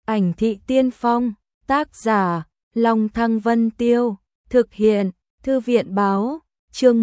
Ảnh thị tiên phong, tác giả, Long Thăng Vân Tiêu, thực hiện, Thư viện báo, chương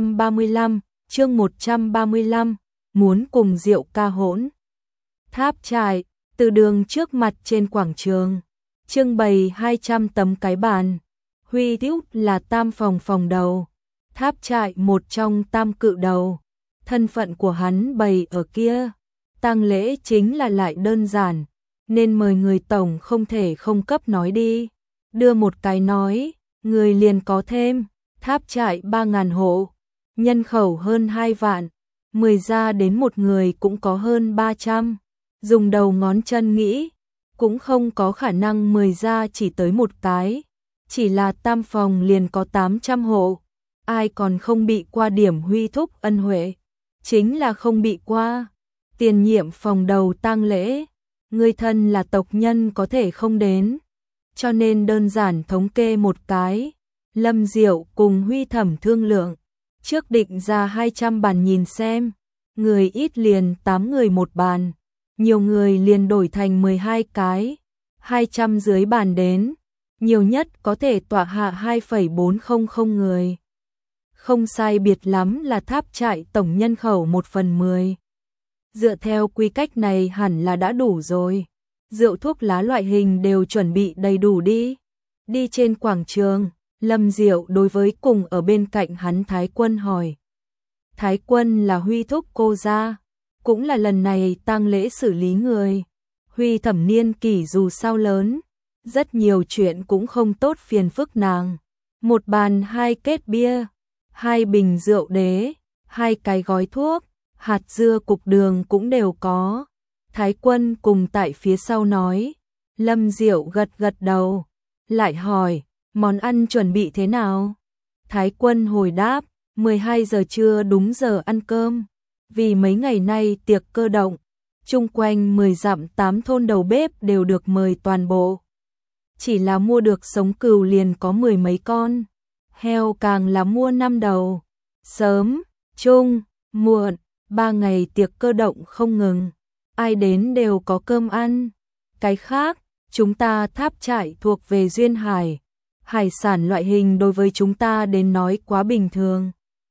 135, muốn cùng Diệu ca hỗn. Tháp trại, từ đường trước mặt trên quảng trường, trưng bày 200 tấm cái bàn, Huy Thúc là tam phòng đầu, tháp trại một trong tam cự đầu, thân phận của hắn bày ở kia, tang lễ chính là lại đơn giản, nên mời người tổng không thể không cấp nói đi, đưa một cái nói, người liền có thêm, tháp trại 3.000 hộ, nhân khẩu hơn 2 vạn, 10 gia đến một người cũng có hơn 300, dùng đầu ngón chân nghĩ, cũng không có khả năng 10 gia chỉ tới một cái, chỉ là tam phòng liền có 800 hộ, ai còn không bị qua điểm Huy Thúc ân huệ, chính là không bị qua, tiền nhiệm phòng đầu tang lễ, người thân là tộc nhân có thể không đến, cho nên đơn giản thống kê một cái, Lâm Diệu cùng Huy Thẩm thương lượng, trước định ra 200 bàn nhìn xem, người ít liền 8 người một bàn, nhiều người liền đổi thành 12 cái, 200 dưới bàn đến, nhiều nhất có thể tọa hạ 2,400 người. Không sai biệt lắm là tháp trại tổng nhân khẩu 1/10. Dựa theo quy cách này hẳn là đã đủ rồi. Rượu thuốc lá loại hình đều chuẩn bị đầy đủ đi. Đi trên quảng trường, Lâm Diệu đối với cùng ở bên cạnh hắn Thái Quân hỏi. Thái Quân là Huy Thúc cô gia, cũng là lần này tang lễ xử lý người. Huy Thẩm niên kỷ dù sao lớn, rất nhiều chuyện cũng không tốt phiền phức nàng. Một bàn 2 kết bia, 2 bình rượu đế, 2 cái gói thuốc, hạt dưa cục đường cũng đều có. Thái Quân cùng tại phía sau nói, Lâm Diệu gật đầu, lại hỏi, món ăn chuẩn bị thế nào? Thái Quân hồi đáp, 12 giờ trưa đúng giờ ăn cơm, vì mấy ngày nay tiệc cơ động, chung quanh 10 dặm 8 thôn đầu bếp đều được mời toàn bộ. Chỉ là mua được sống cừu liền có 10 mấy con, heo càng là mua 5 đầu, sớm, trung, muộn, 3 ngày tiệc cơ động không ngừng, ai đến đều có cơm ăn. Cái khác, chúng ta tháp trại thuộc về duyên hải, hải sản loại hình đối với chúng ta đến nói quá bình thường.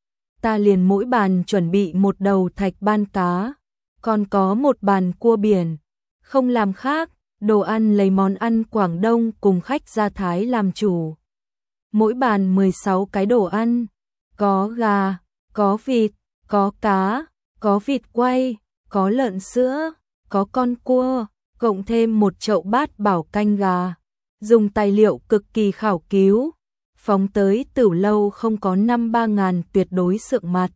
Ta liền mỗi bàn chuẩn bị một đầu thạch ban cá, còn có một bàn cua biển, không làm khác, đồ ăn lấy món ăn Quảng Đông cùng khách gia Thái làm chủ. Mỗi bàn 16 cái đồ ăn, có gà, có vịt, có cá, có vịt quay, có lợn sữa, có con cua, cộng thêm một chậu bát bảo canh gà, dùng tài liệu cực kỳ khảo cứu, phóng tới Tửu Lâu không có 5-3 ngàn tuyệt đối sượng mặt,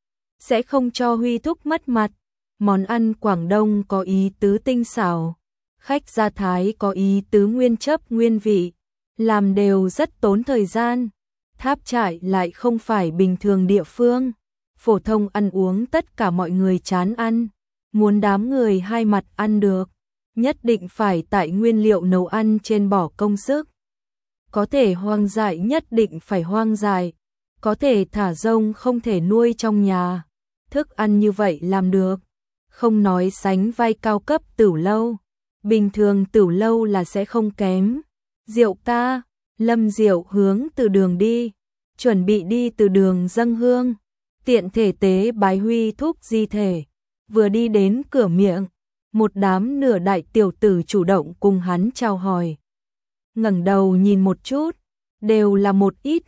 sẽ không cho Huy Thúc mất mặt. Món ăn Quảng Đông có ý tứ tinh xảo, khách gia Thái có ý tứ nguyên chấp nguyên vị, làm đều rất tốn thời gian. Tháp trại lại không phải bình thường địa phương, phổ thông ăn uống tất cả mọi người chán ăn, muốn đám người hai mặt ăn được, nhất định phải tại nguyên liệu nấu ăn trên bỏ công sức. Có thể hoang dại nhất định phải hoang dại, có thể thả rông không thể nuôi trong nhà. Thức ăn như vậy làm được, không nói sánh vai cao cấp Tửu Lâu, bình thường Tửu Lâu là sẽ không kém. Diệu ca, Lâm Diệu hướng từ đường đi, chuẩn bị đi từ đường dâng hương, tiện thể tế bái Huy Thúc di thể. Vừa đi đến cửa miệng, một đám nửa đại tiểu tử chủ động cùng hắn chào hỏi. Ngẩng đầu nhìn một chút, đều là một ít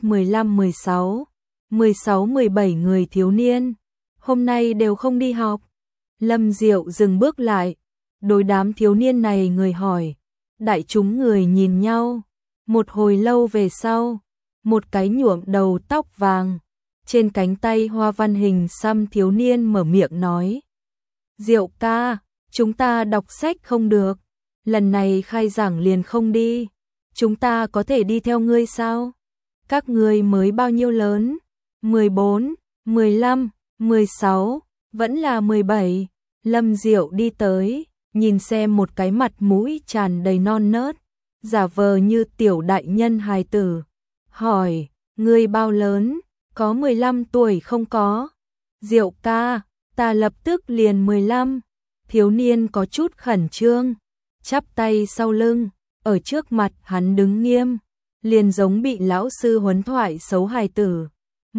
15-16-17 người thiếu niên, hôm nay đều không đi học. Lâm Diệu dừng bước lại, đối đám thiếu niên này người hỏi, đại chúng người nhìn nhau, một hồi lâu về sau, một cái nhuộm đầu tóc vàng, trên cánh tay hoa văn hình xăm thiếu niên mở miệng nói, Diệu ca, chúng ta đọc sách không được, lần này khai giảng liền không đi, chúng ta có thể đi theo ngươi sao? Các ngươi mới bao nhiêu lớn? 14, 15, 16, vẫn là 17. Lâm Diệu đi tới, nhìn xem một cái mặt mũi tràn đầy non nớt, giả vờ như tiểu đại nhân hài tử, hỏi, ngươi bao lớn? Có 15 tuổi không có? Diệu ca, ta lập tức liền 15. Thiếu niên có chút khẩn trương, chắp tay sau lưng, ở trước mặt hắn đứng nghiêm, liền giống bị lão sư huấn thoại xấu hài tử.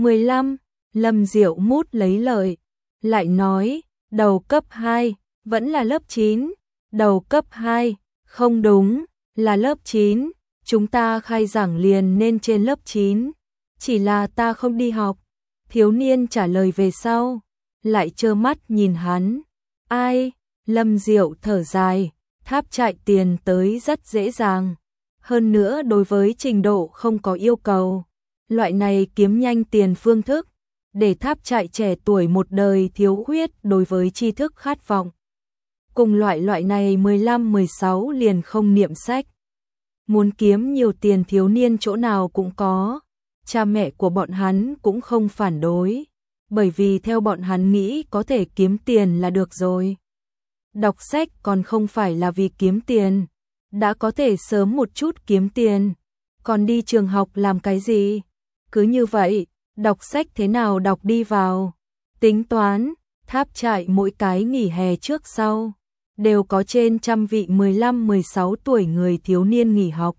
15. Lâm Diệu mút lấy lời, lại nói, đầu cấp 2, vẫn là lớp 9, đầu cấp 2, không đúng, là lớp 9, chúng ta khai giảng liền nên trên lớp 9, chỉ là ta không đi học. Thiếu niên trả lời về sau, lại trơ mắt nhìn hắn. Ai? Lâm Diệu thở dài, tháp trại tiền tới rất dễ dàng. Hơn nữa đối với trình độ không có yêu cầu. Loại này kiếm nhanh tiền phương thức, để tháp trại trẻ tuổi một đời thiếu khuyết đối với tri thức khát vọng. Cùng loại này 15-16 liền không niệm sách. Muốn kiếm nhiều tiền thiếu niên chỗ nào cũng có. Cha mẹ của bọn hắn cũng không phản đối, bởi vì theo bọn hắn nghĩ có thể kiếm tiền là được rồi. Đọc sách còn không phải là vì kiếm tiền, đã có thể sớm một chút kiếm tiền, còn đi trường học làm cái gì? Cứ như vậy, đọc sách thế nào đọc đi vào? Tính toán, tháp trại mỗi cái nghỉ hè trước sau, đều có trên 100 vị 15-16 tuổi người thiếu niên nghỉ học.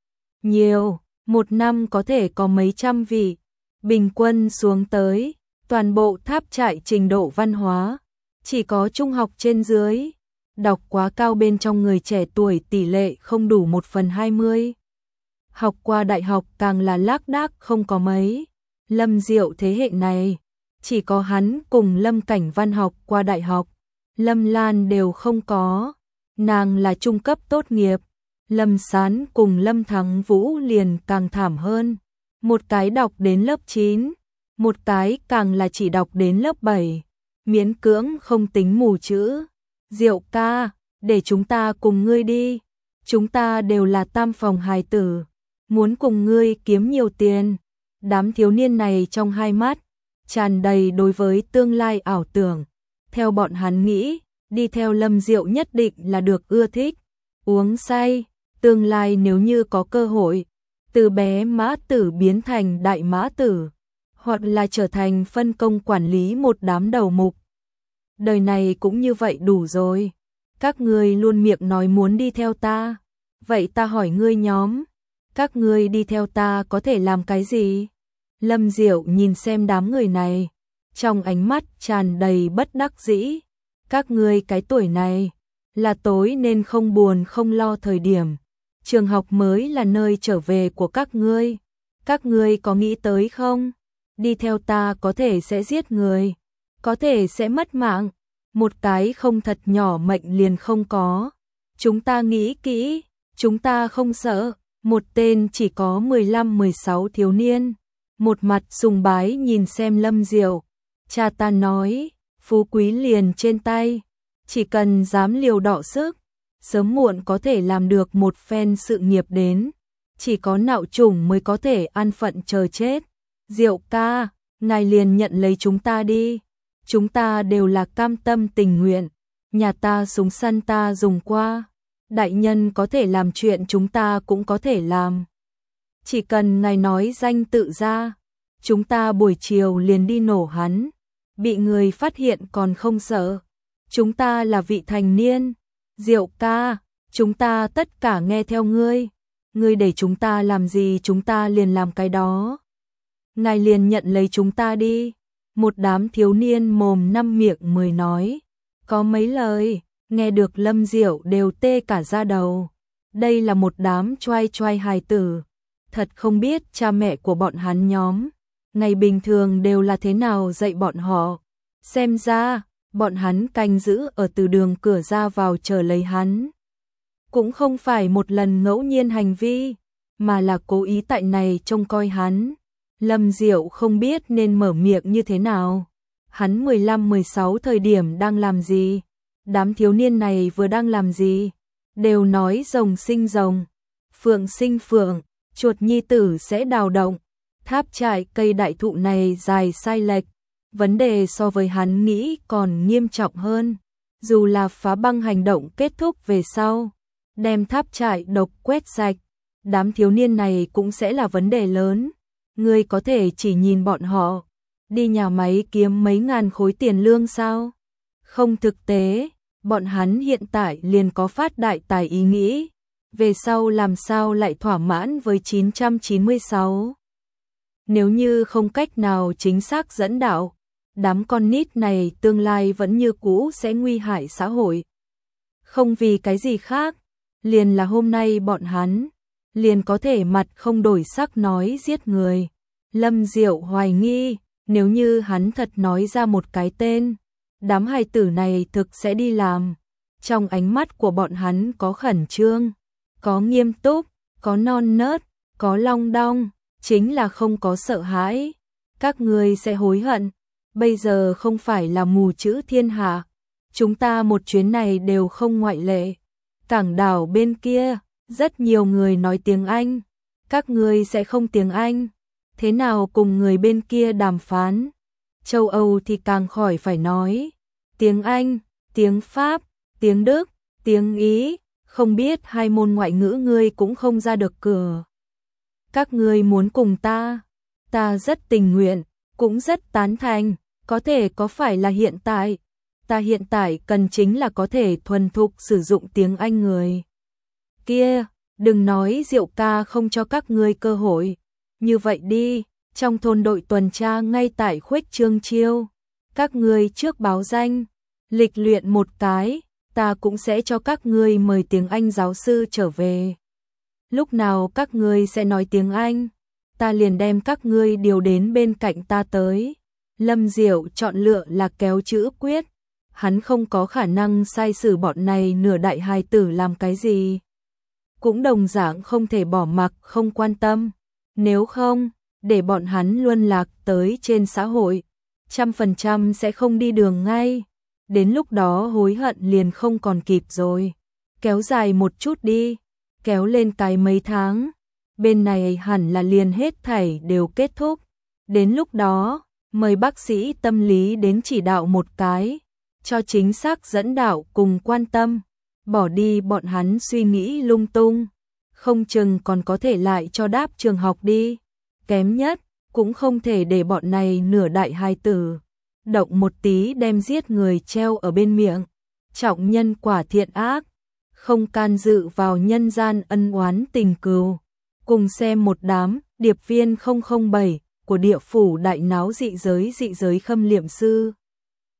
Nhiều, một năm có thể có mấy trăm vị, bình quân xuống tới, toàn bộ tháp trại trình độ văn hóa, chỉ có trung học trên dưới, đọc quá cao bên trong người trẻ tuổi tỷ lệ không đủ 1/20. Học qua đại học càng là lác đác không có mấy. Lâm Diệu thế hệ này, chỉ có hắn cùng Lâm Cảnh Văn học qua đại học, Lâm Lan đều không có, nàng là trung cấp tốt nghiệp. Lâm Sán cùng Lâm Thắng Vũ liền càng thảm hơn, một cái đọc đến lớp 9, một cái càng là chỉ đọc đến lớp 7, miễn cưỡng không tính mù chữ. Diệu ca, để chúng ta cùng ngươi đi, chúng ta đều là tam phòng hài tử, muốn cùng ngươi kiếm nhiều tiền. Đám thiếu niên này trong hai mắt tràn đầy đối với tương lai ảo tưởng, theo bọn hắn nghĩ, đi theo Lâm Diệu nhất định là được ưa thích, uống say. Tương lai nếu như có cơ hội, từ bé mã tử biến thành đại mã tử, hoặc là trở thành phân công quản lý một đám đầu mục. Đời này cũng như vậy đủ rồi. Các ngươi luôn miệng nói muốn đi theo ta. Vậy ta hỏi ngươi nhóm, các ngươi đi theo ta có thể làm cái gì? Lâm Diệu nhìn xem đám người này, trong ánh mắt tràn đầy bất đắc dĩ. Các ngươi cái tuổi này, là tối nên không buồn không lo thời điểm. Trường học mới là nơi trở về của các ngươi. Các ngươi có nghĩ tới không? Đi theo ta có thể sẽ giết người, có thể sẽ mất mạng, một cái không thật nhỏ mệnh liền không có. Chúng ta nghĩ kỹ, chúng ta không sợ. Một tên chỉ có 15-16 thiếu niên, một mặt sùng bái nhìn xem Lâm Diệu. Cha ta nói, phú quý liền trên tay, chỉ cần dám liều đọ sức, sớm muộn có thể làm được một phen sự nghiệp đến, chỉ có nạo chủng mới có thể an phận chờ chết. Diệu ca, ngài liền nhận lấy chúng ta đi, chúng ta đều là cam tâm tình nguyện, nhà ta súng săn ta dùng qua, đại nhân có thể làm chuyện chúng ta cũng có thể làm. Chỉ cần ngài nói danh tự ra, chúng ta buổi chiều liền đi nổ hắn, bị người phát hiện còn không sợ, chúng ta là vị thành niên. Diệu ca, chúng ta tất cả nghe theo ngươi, ngươi để chúng ta làm gì chúng ta liền làm cái đó. Ngài liền nhận lấy chúng ta đi. Một đám thiếu niên mồm năm miệng mười nói, có mấy lời, nghe được Lâm Diệu đều tê cả da đầu. Đây là một đám choai choai hài tử, thật không biết cha mẹ của bọn hắn nhóm, ngày bình thường đều là thế nào dạy bọn họ. Xem ra, bọn hắn canh giữ ở từ đường cửa ra vào chờ lấy hắn. Cũng không phải một lần ngẫu nhiên hành vi, mà là cố ý tại này trông coi hắn. Lâm Diệu không biết nên mở miệng như thế nào. Hắn 15-16 thời điểm đang làm gì? Đám thiếu niên này vừa đang làm gì? Đều nói rồng sinh rồng, phượng sinh phượng, chuột nhi tử sẽ đào động. Tháp trại cây đại thụ này dài sai lệch. Vấn đề so với hắn nghĩ còn nghiêm trọng hơn. Dù là phá băng hành động kết thúc về sau, đem tháp trại độc quét sạch, đám thiếu niên này cũng sẽ là vấn đề lớn. Ngươi có thể chỉ nhìn bọn họ đi nhà máy kiếm mấy ngàn khối tiền lương sao? Không thực tế, bọn hắn hiện tại liền có phát đại tài ý nghĩ, về sau làm sao lại thỏa mãn với 996. Nếu như không cách nào chính xác dẫn đạo, đám con nít này tương lai vẫn như cũ sẽ nguy hại xã hội. Không vì cái gì khác, liền là hôm nay bọn hắn liền có thể mặt không đổi sắc nói giết người. Lâm Diệu hoài nghi, nếu như hắn thật nói ra một cái tên, đám hài tử này thực sẽ đi làm. Trong ánh mắt của bọn hắn có khẩn trương, có nghiêm túc, có non nớt, có long đong, chính là không có sợ hãi. Các ngươi sẽ hối hận, bây giờ không phải là mù chữ thiên hạ, chúng ta một chuyến này đều không ngoại lệ. Cảng đảo bên kia, rất nhiều người nói tiếng Anh, các ngươi sẽ không tiếng Anh, thế nào cùng người bên kia đàm phán? Châu Âu thì càng khỏi phải nói, tiếng Anh, tiếng Pháp, tiếng Đức, tiếng Ý, không biết hai môn ngoại ngữ ngươi cũng không ra được cửa. Các ngươi muốn cùng ta rất tình nguyện, cũng rất tán thành, có thể có phải là hiện tại, ta hiện tại cần chính là có thể thuần thục sử dụng tiếng Anh người. Kia, đừng nói Diệu ca không cho các ngươi cơ hội, như vậy đi, trong thôn đội tuần tra ngay tại Khuếch Trương Chiêu, các ngươi trước báo danh, lịch luyện một cái, ta cũng sẽ cho các ngươi mời tiếng Anh giáo sư trở về. Lúc nào các ngươi sẽ nói tiếng Anh, ta liền đem các ngươi điều đến bên cạnh ta tới. Lâm Diệu chọn lựa là kéo chữ quyết, hắn không có khả năng sai xử bọn này nửa đại hài tử làm cái gì. Cũng đồng dạng không thể bỏ mặc không quan tâm, nếu không, để bọn hắn luân lạc tới trên xã hội, 100% sẽ không đi đường ngay. Đến lúc đó hối hận liền không còn kịp rồi. Kéo dài một chút đi, kéo lên cái mấy tháng, bên này hẳn là liền hết thảy đều kết thúc. Đến lúc đó, mời bác sĩ tâm lý đến chỉ đạo một cái, cho chính xác dẫn đạo cùng quan tâm, bỏ đi bọn hắn suy nghĩ lung tung, không chừng còn có thể lại cho đáp trường học đi. Kém nhất, cũng không thể để bọn này nửa đại hài tử động một tí đem giết người treo ở bên miệng. Trọng nhân quả thiện ác, không can dự vào nhân gian ân oán tình cừu. Cùng xem một đám điệp viên 007 của địa phủ đại náo dị giới khâm liệm sư.